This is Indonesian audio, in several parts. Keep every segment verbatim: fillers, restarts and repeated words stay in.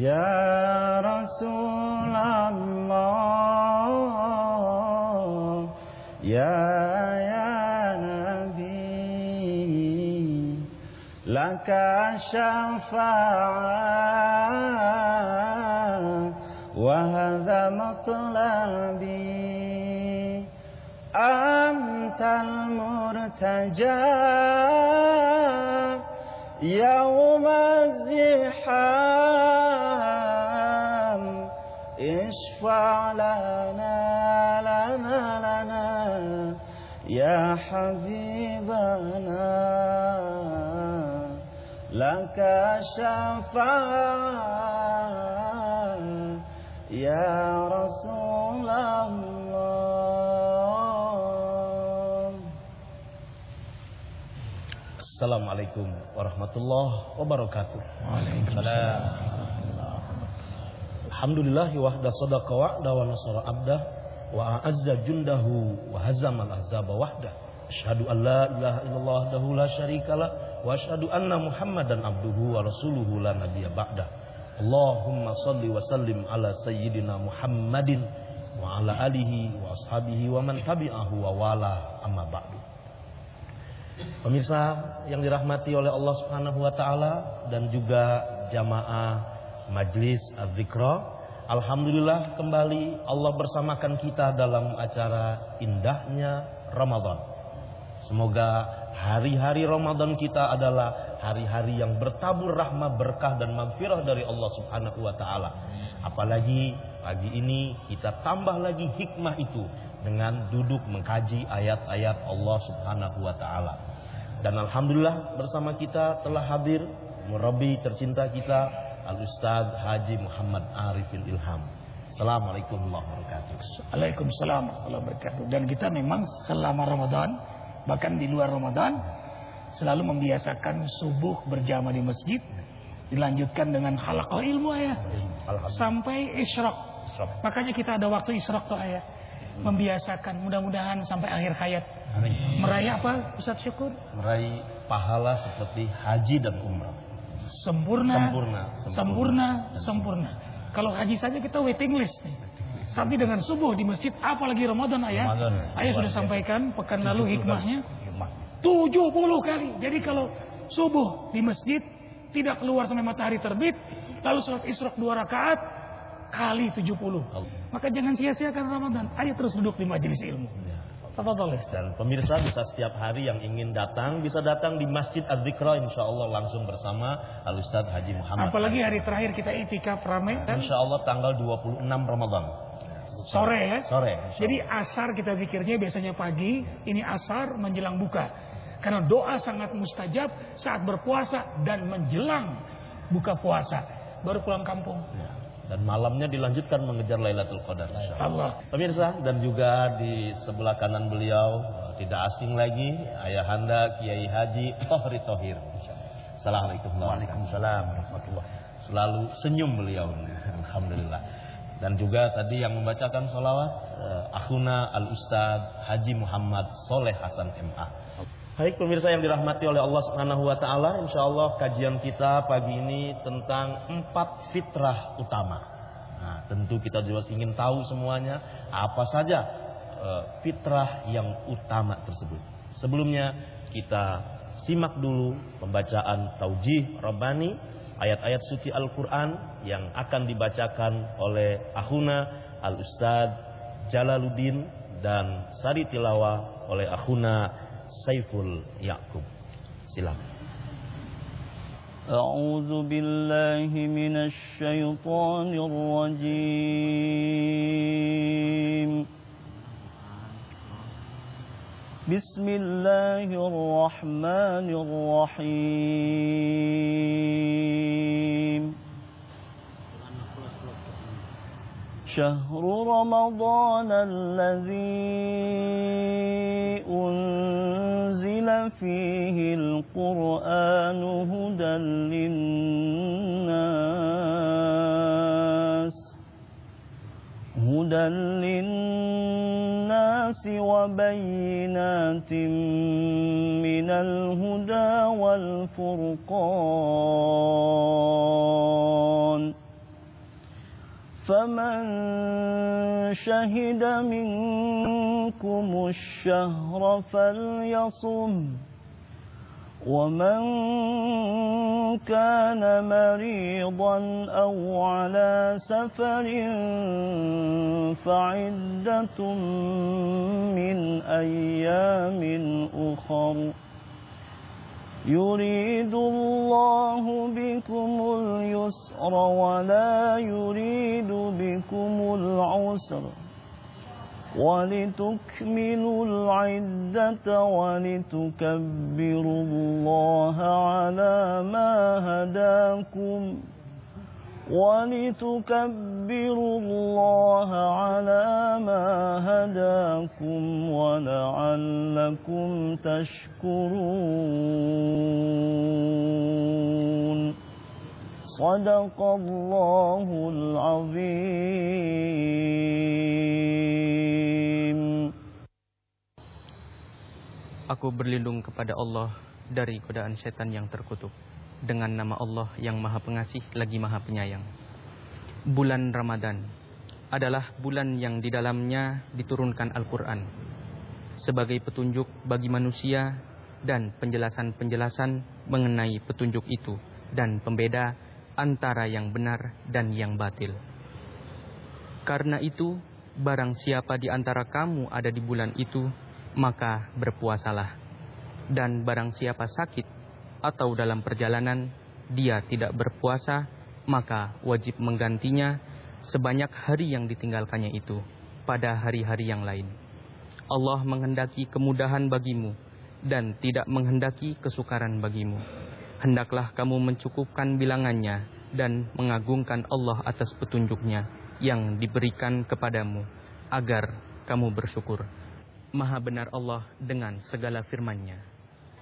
Ya Rasulullah, Ya ya Nabi, laka syafa'ah wa hadha matlabi, antal murtaja yawma ziham, ishfa' lana lana lana ya habibana, laka syafa'ah ya Rasulullah. Assalamualaikum warahmatullahi wabarakatuh. Waalaikumsalam. Alhamdulillahi wahda sadaqa wa'da wa nasara abda wa a'azza jundahu wa hazamal ahzaba wahda. Asyhadu an la ilaha illallah wahdahu la syarikalah wa asyhadu anna Muhammadan abduhu wa rasuluhu la nabiyya ba'da. Allahumma shalli wa sallim ala sayyidina Muhammadin wa ala alihi wa ashabihi wa man tabi'ahu wa wala, amma ba'du. Pemirsa yang dirahmati oleh Allah Subhanahu wa taala dan juga jamaah Majlis Az-Zikra, alhamdulillah kembali Allah bersamakan kita dalam acara indahnya Ramadan. Semoga hari-hari Ramadan kita adalah hari-hari yang bertabur rahmah, berkah dan maghfirah dari Allah Subhanahu wa taala. Apalagi pagi ini kita tambah lagi hikmah itu dengan duduk mengkaji ayat-ayat Allah Subhanahu wa taala. Dan alhamdulillah bersama kita telah hadir murabi tercinta kita Al-Ustaz Haji Muhammad Arifin Ilham. Assalamualaikum warahmatullahi wabarakatuh. Waalaikumsalam warahmatullahi wabarakatuh. Dan kita memang selama Ramadan, bahkan di luar Ramadan, selalu membiasakan subuh berjamaah di masjid, dilanjutkan dengan halaqah ilmu ayah sampai isyraq. Makanya kita ada waktu isyraq tuh ayah. Membiasakan, mudah-mudahan sampai akhir hayat. Amin. Meraih apa Ustaz Syukur? Meraih pahala seperti haji dan umrah. Sempurna, sempurna, sempurna, sempurna, sempurna. Kalau haji saja kita waiting list nih. Tapi dengan subuh di masjid, apalagi Ramadan ayah. Ramadan, ayah sudah sampaikan pekan lalu hikmahnya tujuh puluh kali. Jadi kalau subuh di masjid tidak keluar sampai matahari terbit, lalu sholat isyraq dua rakaat kali tujuh puluh. Maka jangan sia-siakan Ramadan. Ayo terus duduk di majelis ilmu. Tafadhol. Dan pemirsa bisa setiap hari yang ingin datang bisa datang di Masjid Az-Zikra, insyaallah langsung bersama Al-Ustaz Haji Muhammad. Apalagi hari terakhir kita itikaf ramai kan? Insyaallah tanggal dua puluh enam Ramadan. Sore ya? Sore. Jadi asar kita zikirnya biasanya pagi, ini asar menjelang buka. Karena doa sangat mustajab saat berpuasa dan menjelang buka puasa. Baru pulang kampung. Ya. Dan malamnya dilanjutkan mengejar Lailatul Qadar, Allah. Pemirsa, dan juga di sebelah kanan beliau tidak asing lagi ayahanda Kiai Haji Tohri Tohir. Assalamualaikum warahmatullahi wabarakatuh. Selalu senyum beliau, alhamdulillah. Dan juga tadi yang membacakan sholawat uh, akhuna Al-Ustaz Haji Muhammad Soleh Hasan M A. Baik pemirsa yang dirahmati oleh Allah Subhanahu wa taala, insyaallah kajian kita pagi ini tentang empat fitrah utama. Nah, tentu kita juga ingin tahu semuanya apa saja e, fitrah yang utama tersebut. Sebelumnya kita simak dulu pembacaan taujih Rabbani ayat-ayat suci Al-Qur'an yang akan dibacakan oleh akhuna Al-Ustaz Jalaluddin dan sari tilawah oleh akhuna Saiful Yaqub. Silakan. A'udzu billahi minasy syaithanir rajim. Bismillahirrahmanirrahim. شهر رمضان الذي أنزل فيه القرآن هدى للناس هدى للناس وبينات من الهدى والفرقان فمن شهد منكم الشهر فليصم ومن كان مريضا أو على سفر فعدة من أيام أخر يريد الله بكم اليسر ولا يريد بكم العسر ولتكملوا العدة ولتكبروا الله على ما هداكم ولتكبروا الله على ما هداكم ولعلكم تشكرون صدق الله العظيم. Aku berlindung kepada Allah dari godaan setan yang terkutuk. Dengan nama Allah yang Maha Pengasih lagi Maha Penyayang. Bulan Ramadan adalah bulan yang di dalamnya diturunkan Al-Quran sebagai petunjuk bagi manusia dan penjelasan-penjelasan mengenai petunjuk itu dan pembeda antara yang benar dan yang batil. Karena itu, barang siapa di antara kamu ada di bulan itu, maka berpuasalah. Dan barang siapa sakit atau dalam perjalanan dia tidak berpuasa, maka wajib menggantinya sebanyak hari yang ditinggalkannya itu pada hari-hari yang lain. Allah menghendaki kemudahan bagimu dan tidak menghendaki kesukaran bagimu. Hendaklah kamu mencukupkan bilangannya dan mengagungkan Allah atas petunjuknya yang diberikan kepadamu agar kamu bersyukur. Maha benar Allah dengan segala firman-Nya.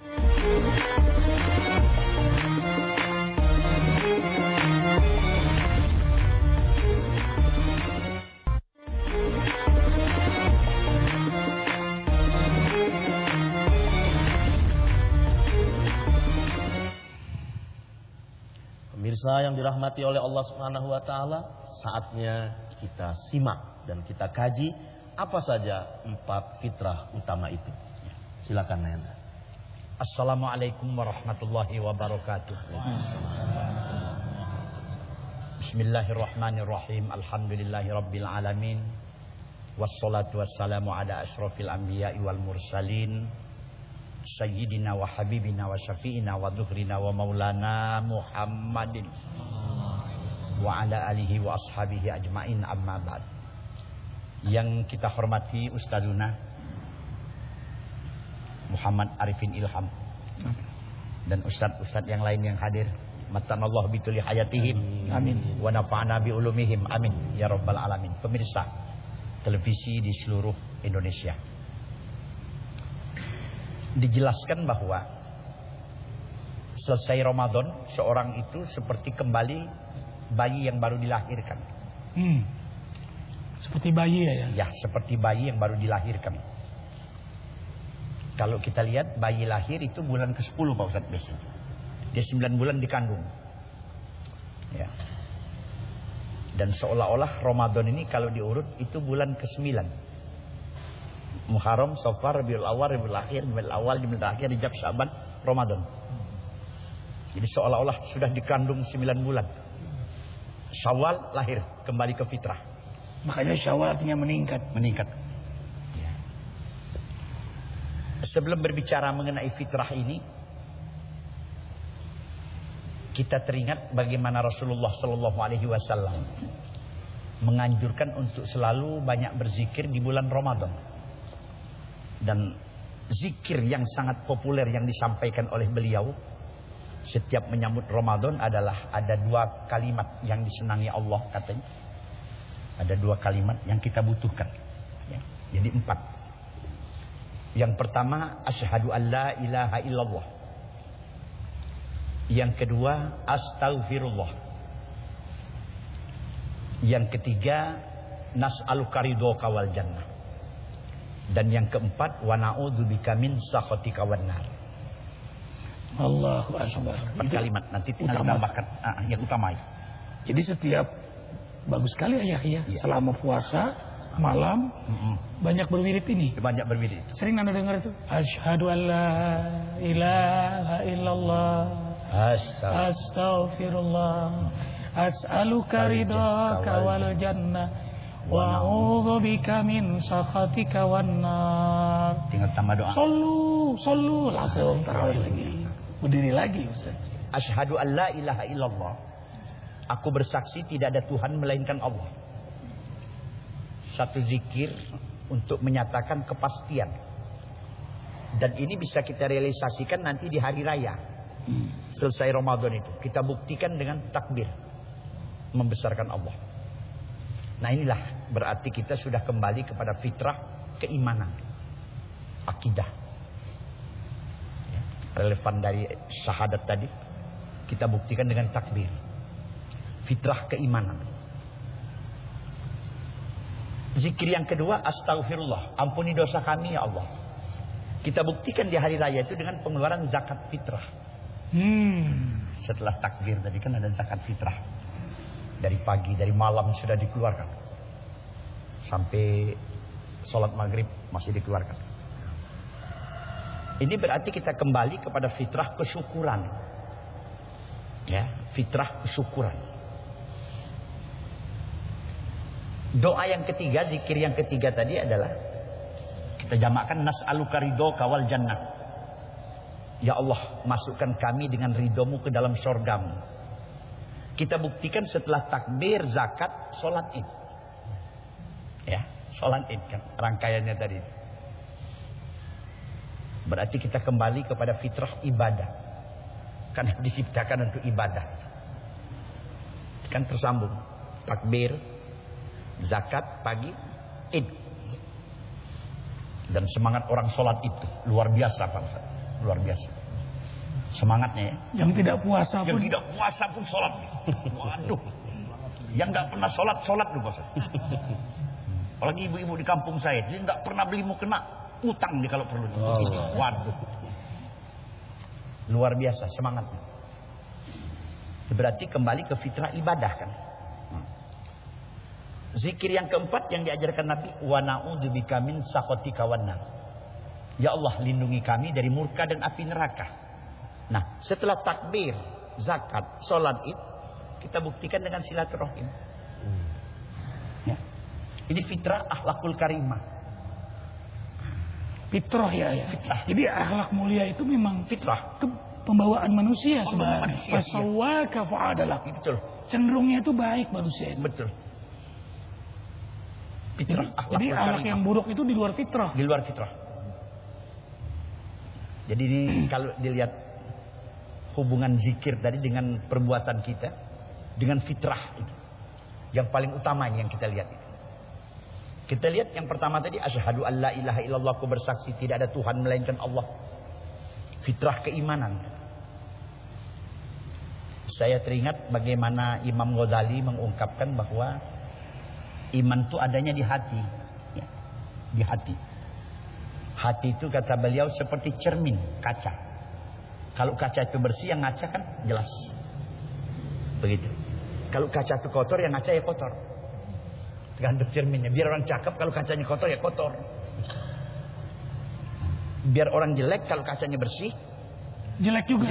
Pemirsa yang dirahmati oleh Allah Subhanahu wa taala, saatnya kita simak dan kita kaji apa saja empat fitrah utama itu. Silakan Nayanda. Assalamualaikum warahmatullahi wabarakatuh. Bismillahirrahmanirrahim. Alhamdulillahirabbil alamin. Wassalatu wassalamu ala asyrafil anbiya'i wal mursalin. Sayyidina wa habibina wa syafi'ina wa dhuhrina wa maulana Muhammadin wa ala alihi wa ashabihi ajmain, amma ba'd. Yang kita hormati Ustazuna Muhammad Arifin Ilham dan ustaz-ustaz yang lain yang hadir, matanallahu bituli hayatihim, amin, wa nafa'ana bi ulumihim, amin ya rabbal alamin. Pemirsa televisi di seluruh Indonesia, dijelaskan bahwa selesai Ramadan seorang itu seperti kembali bayi yang baru dilahirkan. Hmm. Seperti bayi ya, ya? Ya, seperti bayi yang baru dilahirkan. Kalau kita lihat bayi lahir itu bulan ke sepuluh Pak Ustadz biasanya. Dia sembilan bulan dikandung. Ya. Dan seolah-olah Ramadan ini kalau diurut itu bulan ke sembilan. Muharram, Safar, Rabiul Awal, Rabiul Akhir, Rabiul Awal, Rabiul Akhir, Rajab, Syaban, Ramadan. Jadi seolah-olah sudah dikandung sembilan bulan. Syawal lahir, kembali ke fitrah. Makanya Syawal artinya meningkat. Meningkat. Sebelum berbicara mengenai fitrah ini, kita teringat bagaimana Rasulullah Shallallahu Alaihi Wasallam menganjurkan untuk selalu banyak berzikir di bulan Ramadan. Dan zikir yang sangat populer yang disampaikan oleh beliau setiap menyambut Ramadan adalah ada dua kalimat yang disenangi Allah katanya. Ada dua kalimat yang kita butuhkan. Ya, jadi empat. Yang pertama, asyhadu an la ilaha illallah. Yang kedua, astaghfirullah. Yang ketiga, nas'aluka ridhoka wal jannah. Dan yang keempat, wa na'udzubika min sakhatika wan nar. Allahu akbar. Empat kalimat nanti tinggal ditambahkan ah, yang utama. Jadi setiap Bagus sekali ayah ya. Iya. Selama puasa malam Mm-mm. banyak berwirid ini. Banyak berwirid. Sering Anda dengar itu? Asyhadu an la ilaha illallah. Astagfirullah. Astaghfirullah. As'aluka ridhaka wal jannah wa a'udzubika min sakhatika wan nar. Tinggal tambah doa. Sallu, sallu, langsung tarawih lagi. Berdiri lagi Ustaz. Asyhadu an la ilaha illallah. Aku bersaksi tidak ada Tuhan melainkan Allah. Satu zikir untuk menyatakan kepastian. Dan ini bisa kita realisasikan nanti di hari raya. Selesai Ramadan itu. Kita buktikan dengan takbir. Membesarkan Allah. Nah inilah berarti kita sudah kembali kepada fitrah keimanan. Akidah. Ya, relevan dari syahadat tadi. Kita buktikan dengan takbir. Fitrah keimanan. Zikir yang kedua, astaghfirullah. Ampuni dosa kami ya Allah. Kita buktikan di hari raya itu dengan pengeluaran zakat fitrah. Hmm. Setelah takbir tadi kan ada zakat fitrah. Dari pagi, dari malam sudah dikeluarkan. Sampai sholat maghrib masih dikeluarkan. Ini berarti kita kembali kepada fitrah kesyukuran. Ya, fitrah kesyukuran. Doa yang ketiga, zikir yang ketiga tadi adalah kita jamakkan nas'aluka ridhoka wal jannah. Ya Allah, masukkan kami dengan ridhomu ke dalam syurgamu. Kita buktikan setelah takbir, zakat, sholat id. Ya, sholat id kan rangkaiannya tadi. Berarti kita kembali kepada fitrah ibadah. Karena diciptakan untuk ibadah. Kan tersambung. Takbir, zakat, pagi, id. Dan semangat orang sholat itu luar biasa Pak Ustaz. Luar biasa. Semangatnya ya. Yang tidak puasa pun. Yang tidak puasa pun sholat. Waduh. Yang tidak pernah sholat, sholat tuh Pak Ustaz. Apalagi ibu-ibu di kampung saya, dia tidak pernah beli mukena, utang dia kalau perlu. Oh. Waduh. Luar biasa semangatnya. Berarti kembali ke fitrah ibadah kan. Zikir yang keempat yang diajarkan Nabi, wa na'udzubika min sakhatika wan nar. Ya Allah, lindungi kami dari murka dan api neraka. Nah, setelah takbir, zakat, sholat id, kita buktikan dengan silaturahim. Ya. Ini fitrah akhlakul karimah. Fitrah ya, ya. Fitrah. Jadi akhlak mulia itu memang Fitrah. itu pembawaan manusia Pembawaan sebenarnya. manusia, Fasawwaka fa'adalah. Betul. Cenderungnya itu baik manusia itu. Betul. Jadi, Fitrah jadi akhlakul akhlak karimah. yang buruk itu di luar fitrah. Di luar fitrah. Jadi ini kalau dilihat hubungan zikir tadi dengan perbuatan kita, dengan fitrah itu. Yang paling utama ini yang kita lihat itu. Kita lihat yang pertama tadi, asyhadu an la ilaha illallah, aku bersaksi tidak ada Tuhan melainkan Allah. Fitrah keimanan. Saya teringat bagaimana Imam Ghazali mengungkapkan bahwa iman itu adanya di hati. Ya, di hati. Hati itu kata beliau seperti cermin kaca. Kalau kaca itu bersih, yang ngaca kan jelas. Begitu. Kalau kaca itu kotor, yang ngaca ya kotor. Tergantung cerminnya. Biar orang cakep, kalau kacanya kotor ya kotor. Biar orang jelek, kalau kacanya bersih, Jelek juga.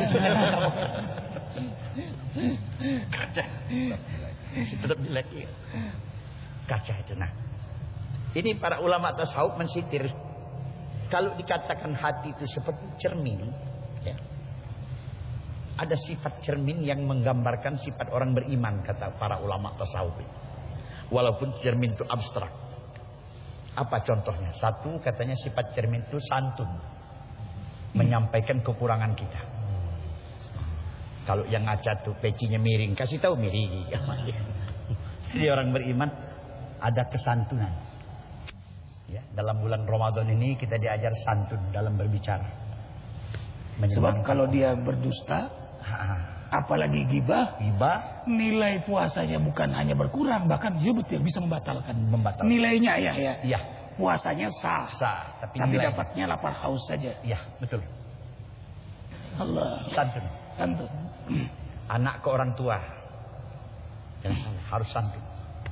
kaca tetap jelek ya. Kaca itu. Nah, ini para ulama tasawuf mensitir. Kalau dikatakan hati itu seperti cermin, ya, ada sifat cermin yang menggambarkan sifat orang beriman, kata para ulama tasawuf. Walaupun cermin itu abstrak. Apa contohnya? Satu, katanya sifat cermin itu santun, menyampaikan kekurangan kita. Kalau yang ngaca tuh pecinya miring, kasih tahu miring. Jadi orang beriman ada kesantunan. Ya, dalam bulan Ramadan ini kita diajar santun dalam berbicara. Sebab kalau dia berdusta, apalagi gibah, gibah, nilai puasanya bukan hanya berkurang, bahkan dia betul bisa membatalkan. Membatalkan. Nilainya ya ya. Iya. Puasanya sah, sah, tapi, tapi nilai. dapatnya lapar haus saja. Iya, betul. Allah. Santun. Santun. Anak ke orang tua, jangan salah, harus santun.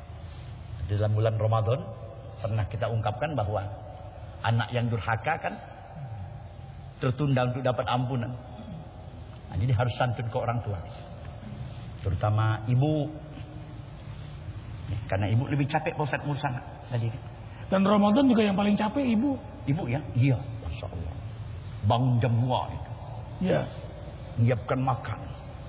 Dalam bulan Ramadan pernah kita ungkapkan bahwa anak yang durhaka kan tertunda untuk dapat ampunan. Nah, jadi harus santun ke orang tua, terutama ibu, karena ibu lebih capek Pak Ustaz ngurus anak tadi. Dan Ramadan juga yang paling capek ibu. Ibu ya, iya, Masya Allah. Bangun jam dua itu, Ya. menyiapkan makan.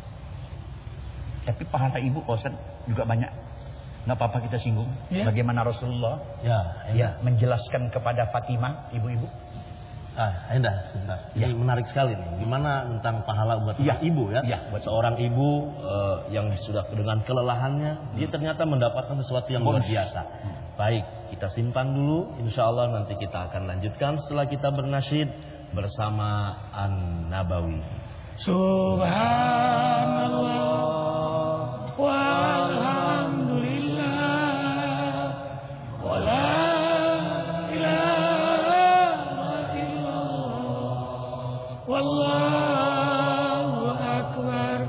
Tapi pahala ibu Pak Ustaz juga banyak. Nggak apa-apa kita singgung. Ya. Bagaimana Rasulullah Ya, ya menjelaskan kepada Fatimah, ibu-ibu. Ah, Endah, sebentar. Ini Ya. menarik sekali nih. Gimana tentang pahala buat Ya. seorang ibu ya? Ya, buat seorang ibu eh, yang sudah dengan kelelahannya, dia ternyata mendapatkan sesuatu yang luar Bonus. biasa. Baik, kita simpan dulu. Insya Allah nanti kita akan lanjutkan setelah kita bernasyid bersama An-Nabawi. Subhanallah walhamdulillah wala ilaha illallah wallahu akbar.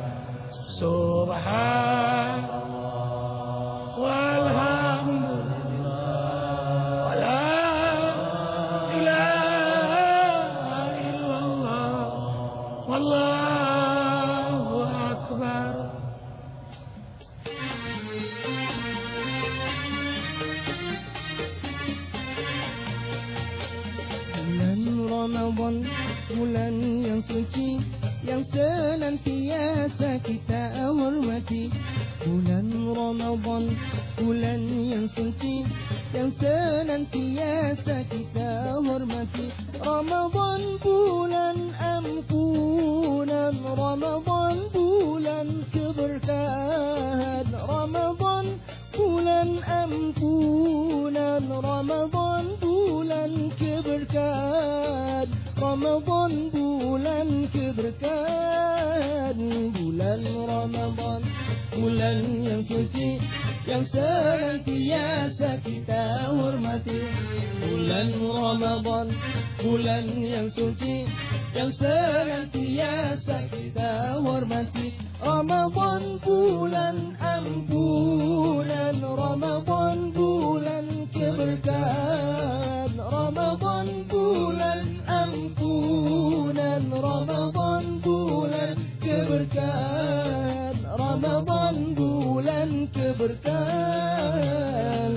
Subhanallah walhamdulillah wala ilaha illallah wallahu akbar. Bulan Ramadan, bulan yang suci, yang senantiasa kita hormati. Bulan Ramadan, bulan yang suci, yang senantiasa kita hormati. Ramadan bulan ampunan, Ramadan bulan keberkahan, Ramadan bulan ampunan, Ramadan bulan keberkahan, Ramadan bulan keberkahan. Bulan Ramadan, bulan yang suci, yang senantiasa kita hormati. Bulan Ramadan, bulan yang suci, yang senantiasa kita hormati. Ramadan bulan ampunan, Ramadan bulan keberkahan, Ramadan bulan ampunan, Ramadan bulan keberkahan, Ramadan bulan keberkahan.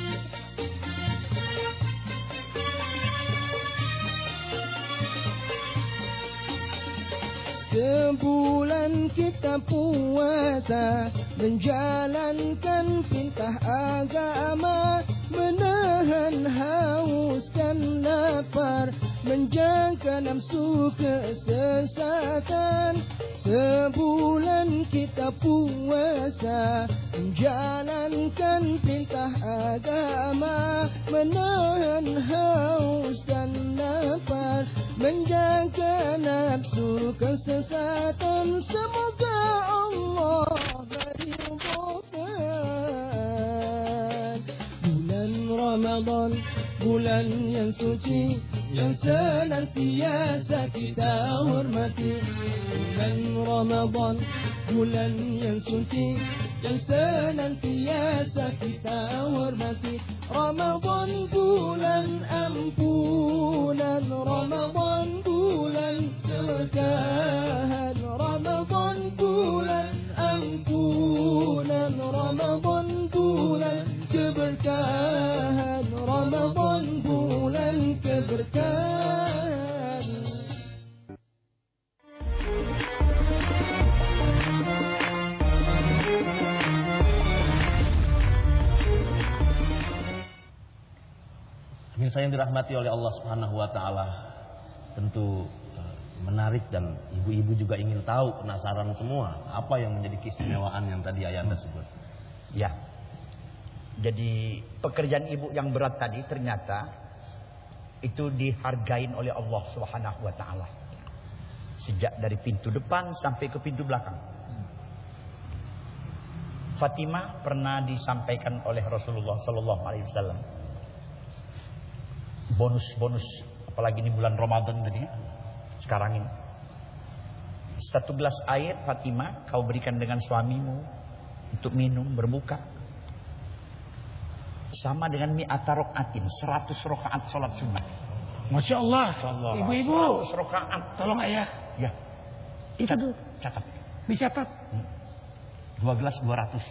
Sebulan kita puasa, menjalankan perintah agama, menahan haus dan lapar, menjaga nafsu kesesatan. Sebulan kita puasa, menjalankan perintah agama, menahan haus dan lapar, menjaga nafsu kesesatan. Semoga Allah meridhokan. Bulan Ramadan, bulan yang suci, yang senantiasa kita hormati. Bulan Ramadan, bulan yang suci, yang senantiasa kita hormati. Ramadan bulan ampunan, Ramadan bulan keberkahan, Ramadan bulan ampunan, Ramadan bulan keberkahan, Ramadan bulan keberkahan. Pemirsa yang dirahmati oleh Allah Subhanahu wa taala, tentu eh, menarik dan ibu-ibu juga ingin tahu, penasaran semua apa yang menjadi keistimewaan yang tadi Ayanda sebut. Ya. Jadi pekerjaan ibu yang berat tadi ternyata itu dihargain oleh Allah Subhanahu wa taala. Sejak dari pintu depan sampai ke pintu belakang. Fatimah pernah disampaikan oleh Rasulullah sallallahu alaihi wasallam. Bonus-bonus, apalagi ini bulan Ramadan tadi, sekarang ini. Satu gelas air Fatimah kau berikan dengan suamimu untuk minum berbuka. sama dengan mi'ata rokaatin, seratus rakaat sholat sunnah. Masya Allah. Ibu-ibu, seratus rakaat. tolong ayah. Ya. Itu tuh. Catat. Dicatat. Dua gelas dua ratus.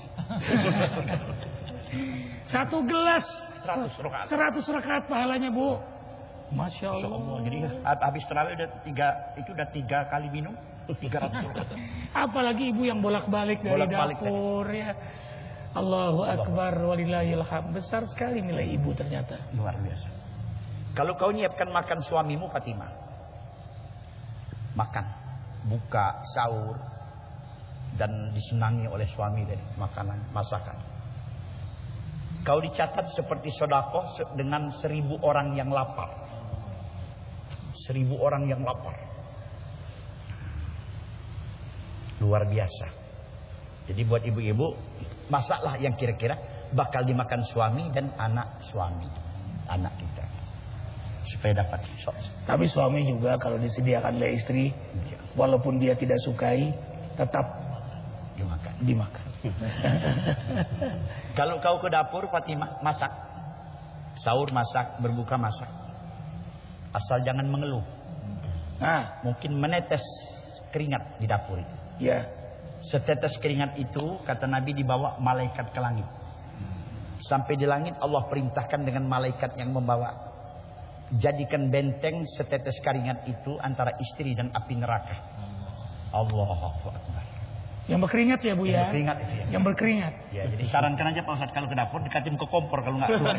Satu gelas. Seratus rakaat. Seratus rakaat pahalanya, Bu. Masya Allah. Masya Allah. Jadi habis terawih udah tiga, itu udah tiga kali minum. Tiga ratus rakaat. Apalagi ibu yang bolak-balik dari Bolak-balik dapur ya. Allahu Akbar walillahilham. Besar sekali nilai ibu ternyata. Luar biasa. Kalau kau nyiapkan makan suamimu Fatimah, makan, buka, sahur, dan disenangi oleh suami dari makanan, masakan. Kau dicatat seperti sedekah dengan seribu orang yang lapar. Seribu orang yang lapar. Luar biasa. Jadi buat ibu-ibu, masaklah yang kira-kira bakal dimakan suami dan anak suami, anak kita, supaya dapat sok. Tapi suami juga kalau disediakan oleh istri, walaupun dia tidak sukai, tetap dimakan. Dimakan. Kalau kau ke dapur Fatimah, masak, sahur masak, berbuka masak, asal jangan mengeluh. Nah, mungkin menetes keringat di dapur itu. Ya. Setetes keringat itu kata Nabi dibawa malaikat ke langit. Sampai di langit Allah perintahkan dengan malaikat yang membawa, jadikan benteng setetes keringat itu antara istri dan api neraka. Allahu Akbar. Yang berkeringat ya Bu yang ya. Berkeringat itu ya. Yang berkeringat. Ya, jadi sarankan aja Pak Ustadz kalau ke dapur dekatin ke kompor kalau nggak keluar.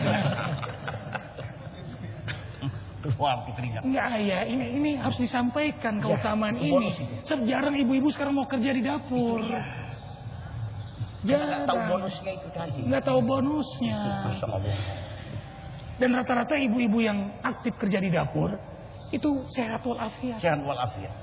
Keluar tuh keringat. Enggak ya, ini ini harus disampaikan keutamaan ya, ini. Jarang ibu-ibu sekarang mau kerja di dapur. Jarang. Nggak tahu bonusnya itu tadi. Nggak tahu bonusnya. Masya Allah. Dan rata-rata ibu-ibu yang aktif kerja di dapur itu sehat walafiat. Sehat walafiat.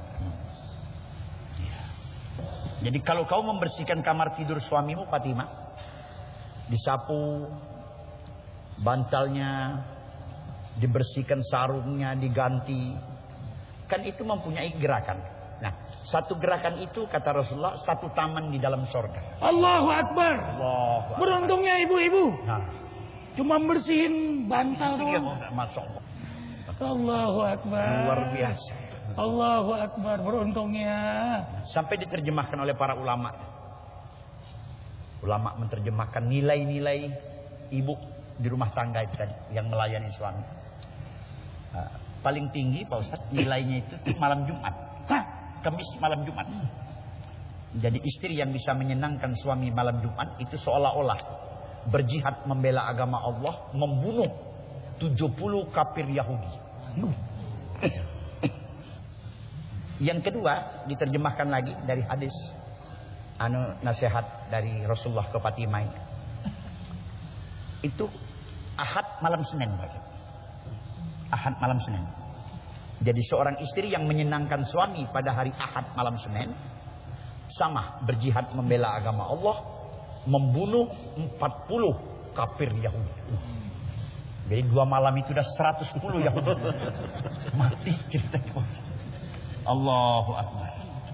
Jadi kalau kau membersihkan kamar tidur suamimu Fatimah, disapu bantalnya, dibersihkan sarungnya, diganti, kan itu mempunyai gerakan. Nah, satu gerakan itu kata Rasulullah satu taman di dalam surga. Allahu Akbar. Allahu Akbar. Beruntungnya ibu-ibu. Nah, cuma bersihin bantal doang. Masya Allah. Allahu Akbar. Luar biasa. Allahu Akbar, beruntungnya. Sampai diterjemahkan oleh para ulama. Ulama menerjemahkan nilai-nilai ibu di rumah tangga itu tadi yang melayani suami. Nah, paling tinggi Pak Ustadz nilainya itu malam Jumat. Hah? Kamis malam Jumat. Jadi istri yang bisa menyenangkan suami malam Jumat itu seolah-olah berjihad membela agama Allah, membunuh tujuh puluh kafir Yahudi. Yang kedua diterjemahkan lagi dari hadis anu nasihat dari Rasulullah ke Fatimah. Itu Ahad malam Senin bagi. Ahad malam Senin. Jadi seorang istri yang menyenangkan suami pada hari Ahad malam Senin sama berjihad membela agama Allah, membunuh empat puluh kafir Yahudi. Jadi dua malam itu sudah seratus sepuluh Yahudi mati ceritanya. Allahu Akbar.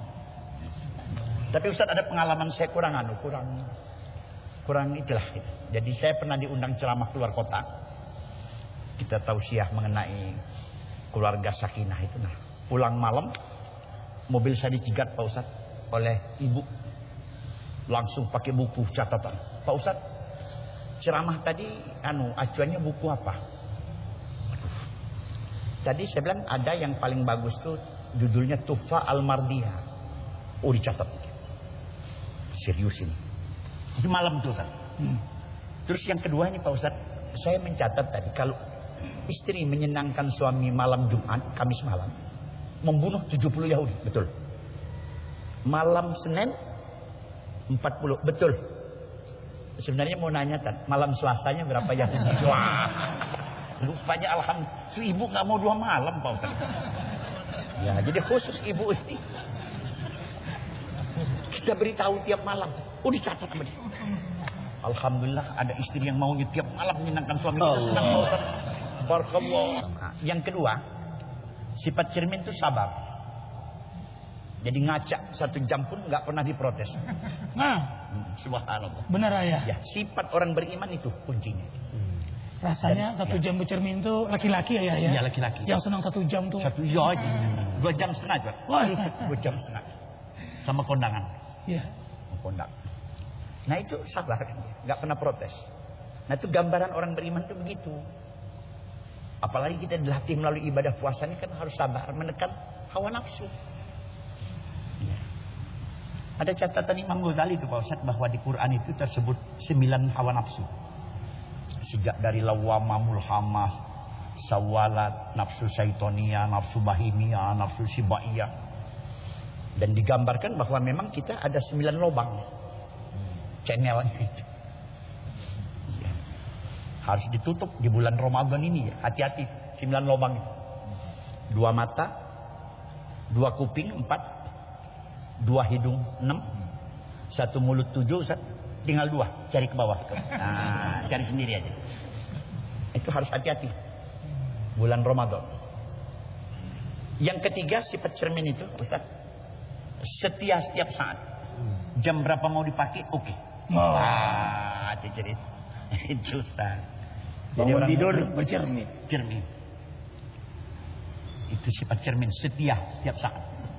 Tapi Ustaz ada pengalaman saya kurang anu, kurang kurang itulah. Jadi saya pernah diundang ceramah keluar kota. Kita tausiah mengenai keluarga sakinah itu. Nah, pulang malam mobil saya dicegat Pak Ustaz oleh ibu. Langsung pakai buku catatan. Pak Ustaz, ceramah tadi anu acuannya buku apa? Aduh. Tadi saya bilang ada yang paling bagus tuh judulnya Tuhfa Al-Mardiyah. Oh dicatat. Serius ini. Itu malam tuh kan. Hmm. Terus yang kedua ini Pak Ustaz, saya mencatat tadi kalau istri menyenangkan suami malam Jumat, Kamis malam, membunuh tujuh puluh Yahudi, betul. Malam Senin empat puluh, betul. Sebenarnya mau nanya kan, malam Selasanya berapa Yahudi? Wah. Rupanya alhamdulillah, ibu nggak mau dua malam Pak Ustaz. Ya, jadi khusus ibu ini kita beritahu tiap malam. Oh dicatat sama dia. Alhamdulillah ada istri yang mau tiap malam menyenangkan suami. Senang Pak Ustaz. Barakallah. Nah, yang kedua, sifat cermin itu sabar. Jadi ngaca satu jam pun nggak pernah diprotes. Nah, hmm, subhanallah. benar ayah. Ya, sifat orang beriman itu kuncinya. Rasanya Dan, satu ya. jam bercermin itu laki-laki ya ya? Iya laki-laki. Yang senang satu jam tuh? Satu jam aja. Dua jam setengah juga. Dua jam setengah. Sama kondangan. Iya. Kondang. Nah itu sabar kan dia. Gak pernah protes. Nah itu gambaran orang beriman itu begitu. Apalagi kita dilatih melalui ibadah puasa ini kan harus sabar menekan hawa nafsu. Ya. Ada catatan Imam Ghazali itu Pak Ustaz bahwa di Quran itu tersebut sembilan hawa nafsu. Sejak dari lawwamah, mulhamah, sawalat, nafsu syaitonia, nafsu bahimia, nafsu sibaiyah. Dan digambarkan bahwa memang kita ada sembilan lubang channelnya itu. Ya. Harus ditutup di bulan Ramadan ini ya. Hati-hati sembilan lubang itu. Dua mata, dua kuping, empat, dua hidung, enam, satu mulut, tujuh, satu. Tinggal dua, cari ke bawah. Nah, cari sendiri aja. Itu harus hati-hati. Bulan Ramadan. Yang ketiga sifat cermin itu, Ustaz. Setia setiap saat. Jam berapa mau dipakai? Oke. Okay. Wah, itu cerita. Itu Ustaz. Jadi orang tidur bercermin. Cermin. Itu sifat cermin, setia setiap saat.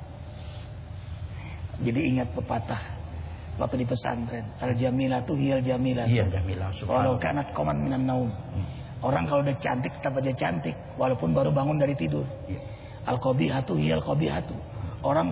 Jadi ingat pepatah waktu di pesantren, al jamilatu hiyal jamilatu. Iya, jamilah. Walau kanat qoman minan naum. Orang kalau udah cantik tetap aja cantik walaupun baru bangun dari tidur. Al qabihatu hiyal qabihatu. Orang